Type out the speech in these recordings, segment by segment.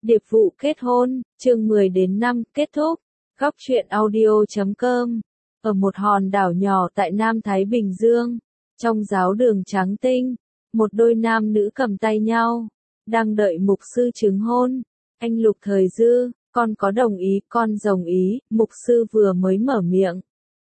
Điệp vụ kết hôn, chương 10 đến 5, kết thúc. Góc truyện audio.com. Ở một hòn đảo nhỏ tại Nam Thái Bình Dương, trong giáo đường trắng tinh, một đôi nam nữ cầm tay nhau, đang đợi mục sư chứng hôn. Anh Lục Thời Dư, con có đồng ý, con đồng ý, mục sư vừa mới mở miệng.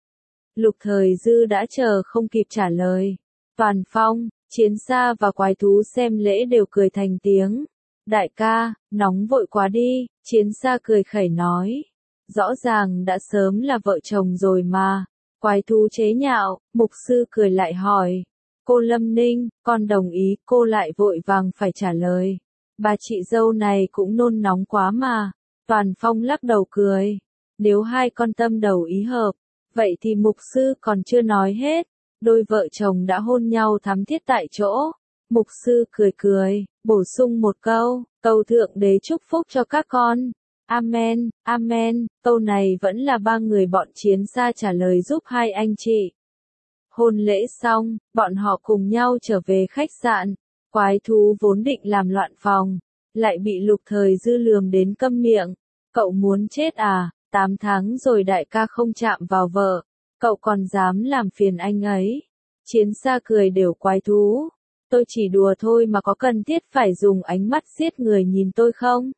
Lục Thời Dư đã chờ không kịp trả lời. Toàn Phong, Chiến Sa và Quái Thú xem lễ đều cười thành tiếng. Đại ca, nóng vội quá đi, Chiến Sa cười khẩy nói. Rõ ràng đã sớm là vợ chồng rồi mà. Quái Thú chế nhạo, mục sư cười lại hỏi. Cô Lâm Ninh, con đồng ý, cô lại vội vàng phải trả lời. Bà chị dâu này cũng nôn nóng quá mà. Toàn Phong lắc đầu cười. Nếu hai con tâm đầu ý hợp, vậy thì mục sư còn chưa nói hết. Đôi vợ chồng đã hôn nhau thắm thiết tại chỗ. Mục sư cười cười, bổ sung một câu, cầu Thượng Đế chúc phúc cho các con. Amen, amen, câu này vẫn là ba người bọn Chiến Sa trả lời giúp hai anh chị. Hôn lễ xong, bọn họ cùng nhau trở về khách sạn. Quái Thú vốn định làm loạn phòng, lại bị Lục Thời Dư lườm đến câm miệng. Cậu muốn chết à, 8 tháng rồi đại ca không chạm vào vợ, cậu còn dám làm phiền anh ấy. Chiến Sa cười đều Quái Thú. Tôi chỉ đùa thôi mà có cần thiết phải dùng ánh mắt giết người nhìn tôi không?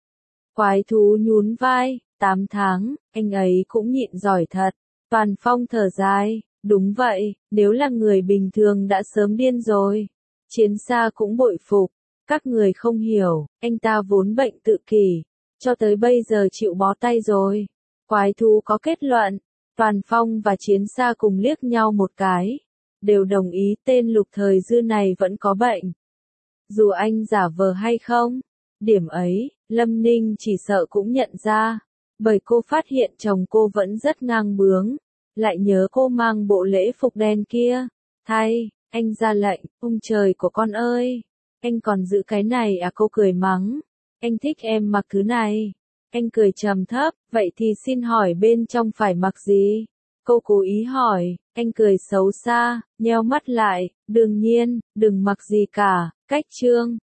Quái Thú nhún vai, 8 tháng, anh ấy cũng nhịn giỏi thật. Toàn Phong thở dài, đúng vậy, nếu là người bình thường đã sớm điên rồi. Chiến Sa cũng bội phục, các người không hiểu, anh ta vốn bệnh tự kỷ, cho tới bây giờ chịu bó tay rồi. Quái Thú có kết luận, Toàn Phong và Chiến Sa cùng liếc nhau một cái, đều đồng ý tên Lục Thời Dư này vẫn có bệnh. Dù anh giả vờ hay không, điểm ấy, Lâm Ninh chỉ sợ cũng nhận ra, bởi cô phát hiện chồng cô vẫn rất ngang bướng, lại nhớ cô mang bộ lễ phục đen kia. Thay, anh ra lệnh, ông trời của con ơi, anh còn giữ cái này à? Cô cười mắng, anh thích em mặc thứ này. Anh cười trầm thấp, vậy thì xin hỏi bên trong phải mặc gì? Cô cố ý hỏi, anh cười xấu xa, nheo mắt lại, đương nhiên, đừng mặc gì cả, cách chương.